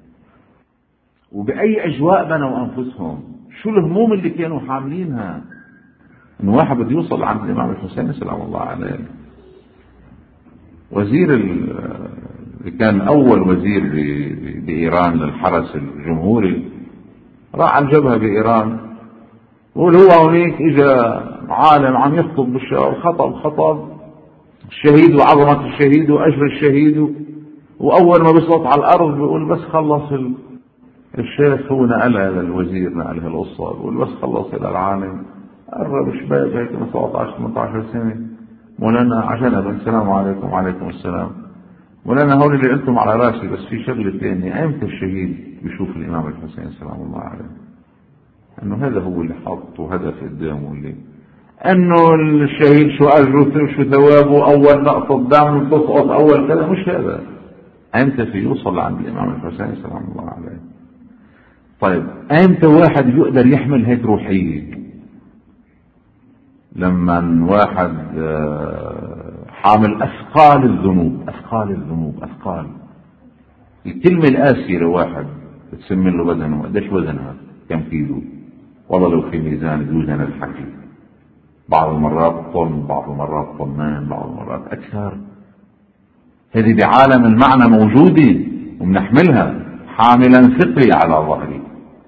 وباي اجواء بنوا انفسهم، شو الهموم اللي كانوا حاملينها. ان واحد بده يوصل عند الامام الحسين سلام الله عليه، وزير اللي كان اول وزير بايران للحرس الجمهوري، راح على الجبهه بايران، وهو هونيك اجى عالم عم يخطب بالشارع، خطب خطب الشهيد وعظمة الشهيد واجر الشهيد، واول ما بيسقط على الارض بيقول بس خلص الشيخ، هو نقلها للوزير، نقلها القصة، بيقول بس خلص الى العالم، قرب شباب هيك من سبعة عشر ثمانية عشر سنة، مولانا عشان السلام عليكم وعليكم السلام، مولانا هول اللي انتم على راسي، بس في شغله ثانيه، ايمتى الشهيد بيشوف الامام الحسين سلام الله عليه؟ انه هذا هو اللي حاطه هدف قدامه، اللي انه الشهيد شو اجره شو ثوابه، اول نقطه دم تسقط اول كذا، مش هذا. ايمتى في يوصل عند الامام الحسين سلام الله عليه؟ طيب ايمتى واحد يقدر يحمل هيك روحيه؟ لما واحد حامل اثقال الذنوب، اثقال الذنوب اثقال الكلمه القاسيه لواحد بتسمي له بدنه، قديش وزنها؟ كم كيلو؟ والله لو في ميزان يوزن الحكي، بعض المرات طن، بعض المرات طنان، بعض المرات اكثر. هذه بعالم المعنى موجوده وبنحملها، حاملا ثقلي على ظهري،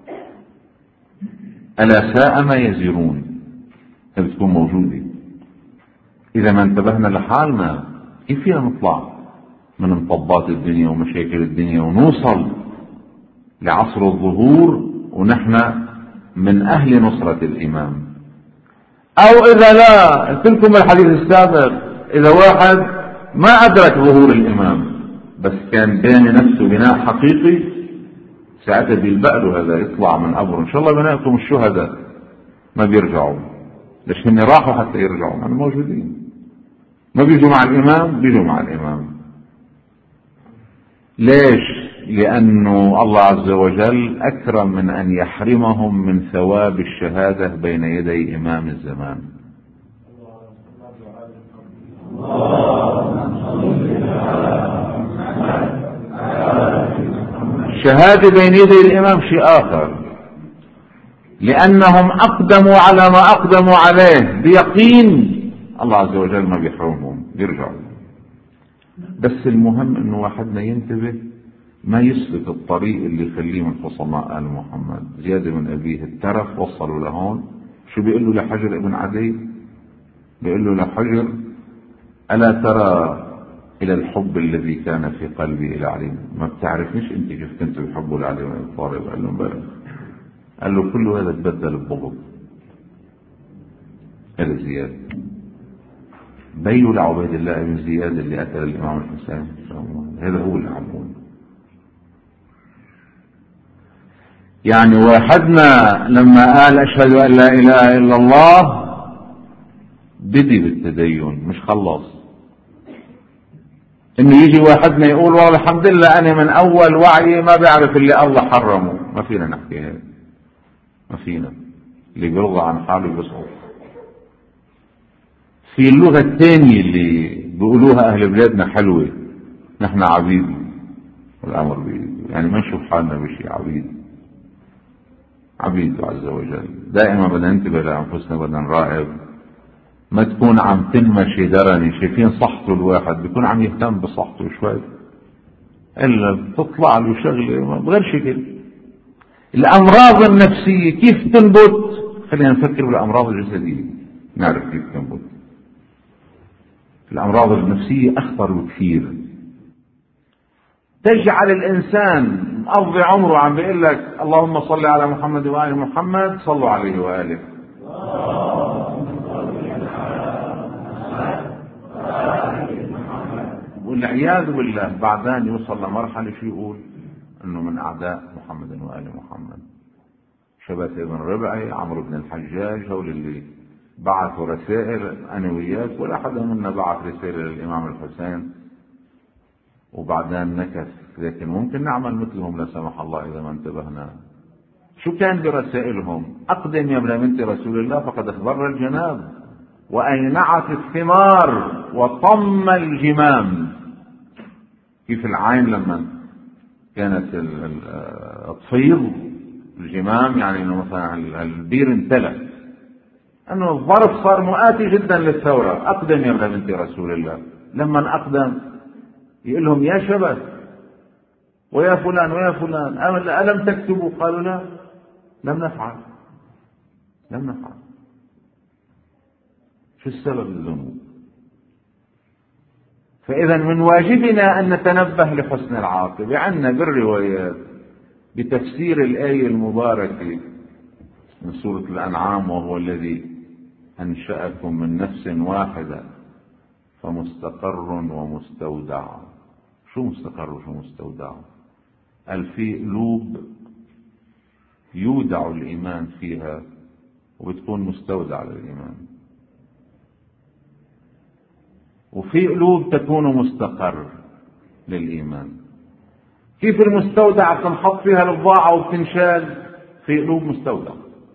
ألا ساء ما يزرون. هذه تكون موجودة. إذا ما انتبهنا لحالنا كيف فينا نطلع من مطبات الدنيا ومشاكل الدنيا ونوصل لعصر الظهور ونحن من أهل نصرة الإمام؟ أو إذا لا، قلت لكم الحديث السابق، إذا واحد ما أدرك ظهور الإمام بس كان بين نفسه بناء حقيقي، ساعتها بيلبقله هذا يطلع من قبره. إن شاء الله بناءكم الشهداء ما بيرجعوا، ليش هن راحوا حتى يرجعوا؟ ما موجودين، ما بيجوا مع الإمام، بيجوا مع الإمام. ليش؟ لأنه الله عز وجل أكرم من أن يحرمهم من ثواب الشهادة بين يدي إمام الزمان. الشهادة بين يدي الإمام شيء آخر، لأنهم أقدموا على ما أقدموا عليه بيقين. الله عز وجل ما بيحرمهم، بيرجعوا. بس المهم إنه واحدنا ينتبه ما يسلك الطريق اللي يخليه من خصماء آل محمد. زياد بن أبيه الترف وصلوا لهون، شو بيقول له لحجر ابن عدي؟ بيقول له لحجر: ألا ترى إلى الحب الذي كان في قلبي إلى علي؟ ما بتعرفنيش أنت كيف كنت بحبه لعلي بن أبي طالب؟ قال له بلى. قال له كل هذا تبدل ببغض. هذا زياد بيو لعبيد الله بن زياد اللي قتل الإمام الحسين. هذا هو اللي عمون. يعني واحدنا لما قال أشهد أن لا إله إلا الله بدي بالتدين، مش خلص. إنه يجي واحدنا يقول والله الحمد لله أنا من أول وعي ما بعرف اللي الله حرمه. ما فينا نحكي هيك، ما فينا. اللي بيرضى عن حاله بيسقط. في اللغة الثانية اللي بيقولوها أهل بلادنا حلوة: نحن عبيد والأمر بيد. يعني ما نشوف حالنا بشيء، عبيد عبيد عز وجل. دائما بدنا ننتبه لأنفسنا، بدنا نراقب. ما تكون عم تنمشي درني، شايفين صحته الواحد بيكون عم يهتم بصحته شوي، إلا بتطلع له شغلة بغير شكل. الأمراض النفسية كيف تنبت؟ خلينا نفكر بالأمراض الجسدية نعرف كيف تنبت. الأمراض النفسية أخطر بكثير. تجعل الإنسان مقضي عمره عم بيقول لك اللهم صل على محمد وآل محمد، صلوا عليه وآله. والعياذ بالله بعدين يوصل لمرحلة شو يقول؟ انه من اعداء محمد وآل محمد. شبت بن ربعي، عمرو بن الحجاج، هول اللي بعثوا رسائل انا وياك ولا حدا منا بعث رسالة للامام الحسين وبعدين نكث. لكن ممكن نعمل مثلهم لا سمح الله اذا ما انتبهنا. شو كان برسائلهم؟ اقدم يا ابن بنت رسول الله فقد اخبر الجناب واينعت الثمار وطم الجمام. كيف العين لما كانت تفيض الجمام، يعني انه مثلا البير امتلأ، انه الظرف صار مؤاتي جدا للثورة. اقدم يا ابن بنت رسول الله. لما اقدم يقول لهم يا شباب ويا فلان ويا فلان ألم تكتبوا؟ قالوا لا لم نفعل لم نفعل. شو السبب؟ الذنوب. فإذا من واجبنا أن نتنبه لحسن العاقبة. عندنا بالروايات بتفسير الآية المباركة من سورة الأنعام: وهو الذي أنشأكم من نفس واحدة فمستقر ومستودع. شو مستقر وشو مستودع؟ قال في قلوب يودع الإيمان فيها وبتكون مستودع للإيمان، وفي قلوب تكون مستقر للإيمان. كيف المستودع تنحط فيها البضاعة وبتنشال؟ في قلوب مستودع.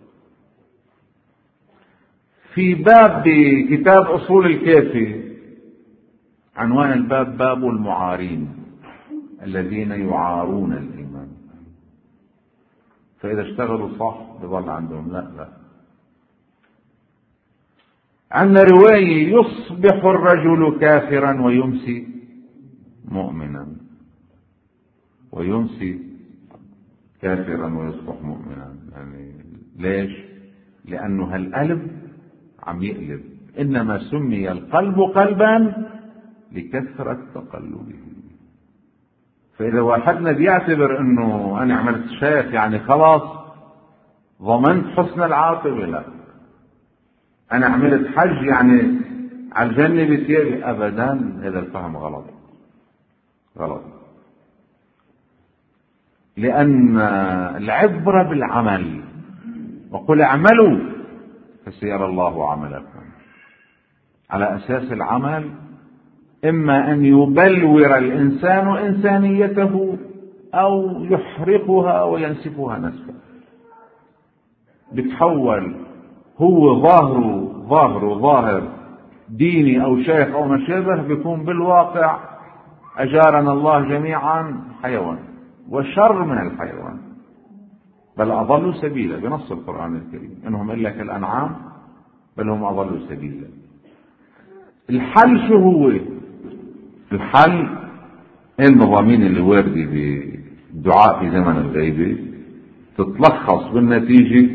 في باب بكتاب أصول الكافي عنوان الباب باب المعارين الذين يعارون الإيمان. فإذا اشتغلوا صح بظل عندهم لا لا. عندنا رواية: يصبح الرجل كافرا ويمسي مؤمنا، ويمسي كافرا ويصبح مؤمنا. يعني ليش؟ لأنه هالقلب عم يقلب، إنما سمي القلب قلبا لكثرة تقلبه. فإذا واحدنا بيعتبر إنه أنا عملت شيخ يعني خلاص ضمنت حسن العاقبة، لا، أنا عملت حج يعني على الجنة بثيابي، أبدا، هذا الفهم غلط غلط. لأن العبرة بالعمل، وقل اعملوا فسيرى الله عملكم. على أساس العمل إما أن يبلور الإنسان إنسانيته أو يحرقها وينسفها نسفا. بتحول هو ظاهره ظاهره ظاهر ديني أو شيخ أو ما شابه، بيكون بالواقع أجارنا الله جميعا حيوان وشر من الحيوان، بل أضلوا سبيلا بنص القرآن الكريم، إنهم إلا كالأنعام بل هم أضلوا سبيلا. الحل شو هو؟ الحل المضامين اللي واردة بالدعاء في زمن الغيبة تتلخص بالنتيجة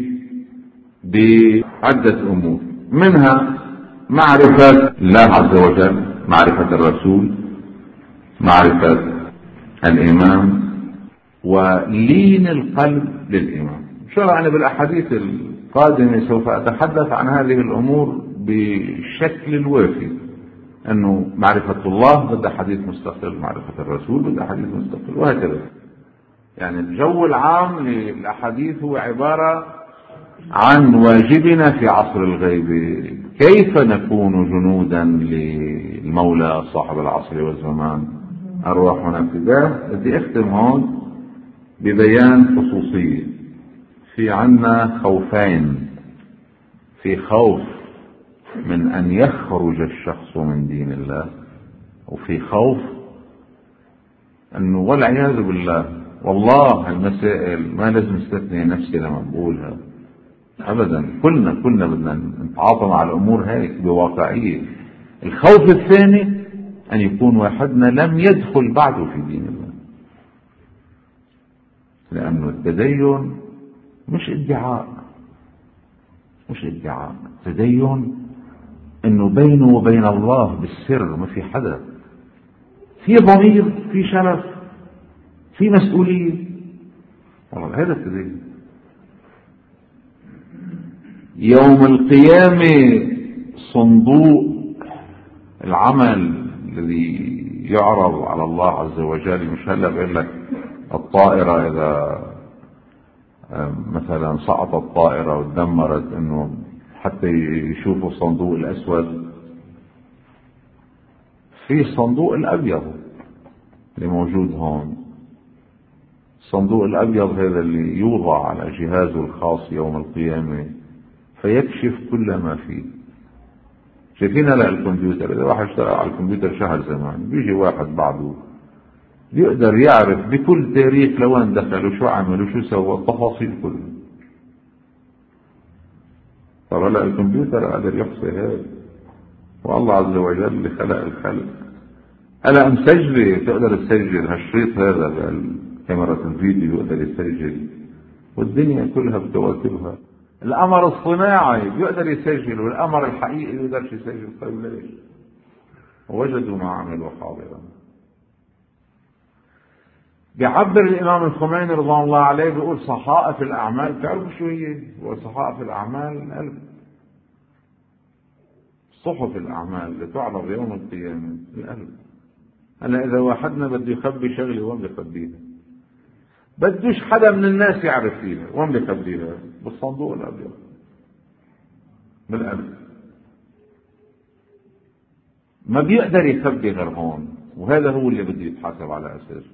بعدة أمور، منها معرفة الله عز وجل، معرفة الرسول، معرفة الإمام، ولين القلب للإمام. إن شاء الله أنا بالأحاديث القادمة سوف أتحدث عن هذه الأمور بشكل الوافي، أنه معرفة الله بدها حديث مستقل، معرفة الرسول بدها حديث مستقل، وهكذا. يعني الجو العام للأحاديث هو عبارة عن واجبنا في عصر الغيبة، كيف نكون جنودا للمولى صاحب العصر والزمان أرواحنا فداه. بدي أختم هون ببيان خصوصية. في عنا خوفين، في خوف من أن يخرج الشخص من دين الله، وفي خوف أنه والعياذ بالله والله المسائل ما لازم استثني نفسي لما بقولها أبدا، كلنا كلنا بدنا نتعاطى مع الأمور هيك بواقعية. الخوف الثاني أن يكون واحدنا لم يدخل بعده في دين الله، لأنه التدين مش ادعاء، مش ادعاء تدين انه بينه وبين الله بالسر، ما في حدا، في ضمير، في شرف، في مسؤولية. والله هذا التدين. يوم القيامة صندوق العمل الذي يعرض على الله عز وجل، مش هلا بقول لك الطائرة إذا مثلا سقطت طائرة وتدمرت، انه حتى يشوفوا الصندوق الأسود، في الصندوق الأبيض اللي موجود هون. الصندوق الأبيض هذا اللي يوضع على جهازه الخاص يوم القيامة فيكشف كل ما فيه. شايفين هلا الكمبيوتر، إذا واحد اشتغل على الكمبيوتر شهر زمان، بيجي واحد بعده بيقدر يعرف بكل تاريخ لوين دخل وشو عمل وشو سوى، التفاصيل كلها. طب هلا الكمبيوتر قادر يحصي هذا، والله عز وجل اللي خلق الخلق هلا مسجله، تقدر تسجل هالشريط هذا بالكاميرا الفيديو، يقدر يسجل، والدنيا كلها بكواكبها. القمر الصناعي بيقدر يسجل، والقمر الحقيقي بيقدرش يسجل. طيب ليش؟ وجدوا ما عملوا حاضرا. بيعبر الإمام الخميني رضوان الله عليه بيقول صحائف الأعمال، تعرفوا شو هي؟ هو صحائف الأعمال القلب. صحف الأعمال اللي تعرض يوم القيامة القلب. هلا إذا واحدنا بده يخبي شغلة، وين بيخبيها؟ بدوش حدا من الناس يعرف فيها، وين بيخبيها؟ بالصندوق الأبيض بالقلب. ما بيقدر يخبي غير هون، وهذا هو اللي بده يتحاسب على أساسه.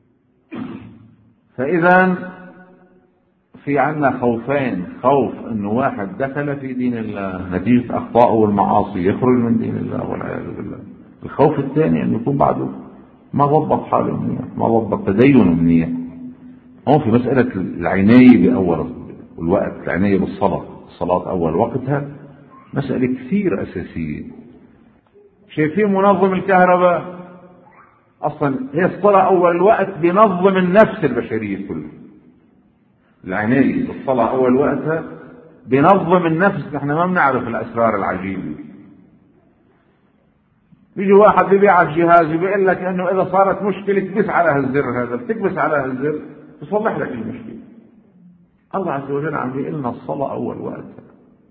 فإذا في عنا خوفين، خوف انه واحد دخل في دين الله نتيجة اخطائه والمعاصي يخرج من دين الله والعياذ بالله. الخوف الثاني انه يكون بعده ما ضبط حاله منيح، ما ضبط تدينه منيح. هون في مسألة العناية بأول الوقت، العناية بالصلاة، الصلاة أول وقتها مسألة كثير أساسية. شايفين منظم العناية بالصلاة أول وقتها بنظم النفس. نحن ما بنعرف الأسرار العجيبة. بيجي واحد بيبيع الجهاز بيقول لك انه اذا صارت مشكلة تكبس على هالزر هذا، بتكبس على هالزر بصلح لك المشكلة. الله عز وجل عم بيقول لنا الصلاة أول وقتها.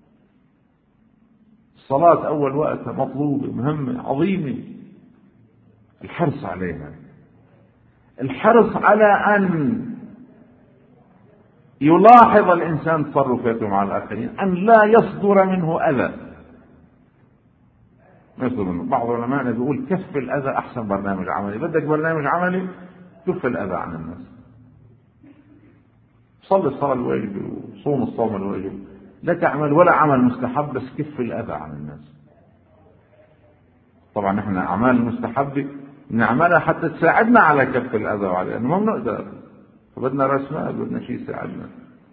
الصلاة أول وقتها مطلوبة مهمة عظيمة، الحرص عليها، الحرص على أن يلاحظ الإنسان تصرفاته مع الآخرين، أن لا يصدر منه أذى. بعض علماء بيقول كف الأذى أحسن برنامج عملي. بدك برنامج عملي كف الأذى عن الناس. صل الصلاة الواجبة وصوم الصوم الواجب، لا تعمل ولا عمل مستحب بس كف الأذى عن الناس. طبعا نحن أعمال المستحبة نعملها حتى تساعدنا على كف الأذى وعلى أنه ما بنقدر، فبدنا رأس مال، بدنا شيء يساعدنا.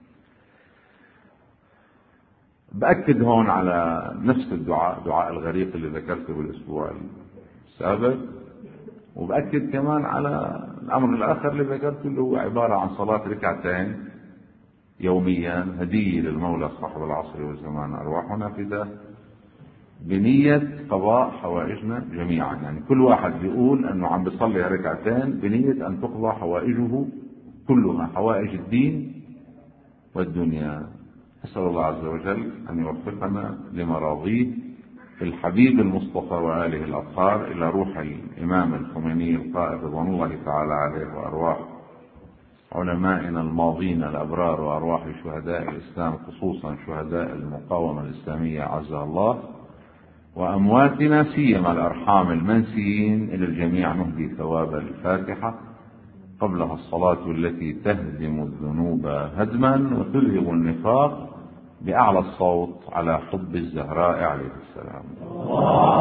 بأكد هون على نفس الدعاء، دعاء الغريق اللي ذكرته بالأسبوع السابق، وبأكد كمان على الأمر الآخر اللي ذكرته اللي هو عبارة عن صلاة ركعتين يوميا هدية للمولى صاحب العصر والزمان أرواحنا فداه، بنية قضاء حوائجنا جميعا. يعني كل واحد بيقول أنه عم بيصلي ركعتين بنية أن تقضى حوائجه كلها، حوائج الدين والدنيا. أسأل الله عز وجل أن يوفقنا لمراضيه في الحبيب المصطفى وآله الأطهار، إلى روح الإمام الخميني القائد رضوان الله تعالى عليه، وأرواح علمائنا الماضين الأبرار، وأرواح شهداء الإسلام خصوصا شهداء المقاومة الإسلامية عزها الله، وأمواتنا سيما الأرحام المنسيين. إلى الجميع نهدي ثواب الفاتحة قبلها الصلاة التي تهدم الذنوب هدما وتذهب النفاق بأعلى الصوت على حب الزهراء عليه السلام.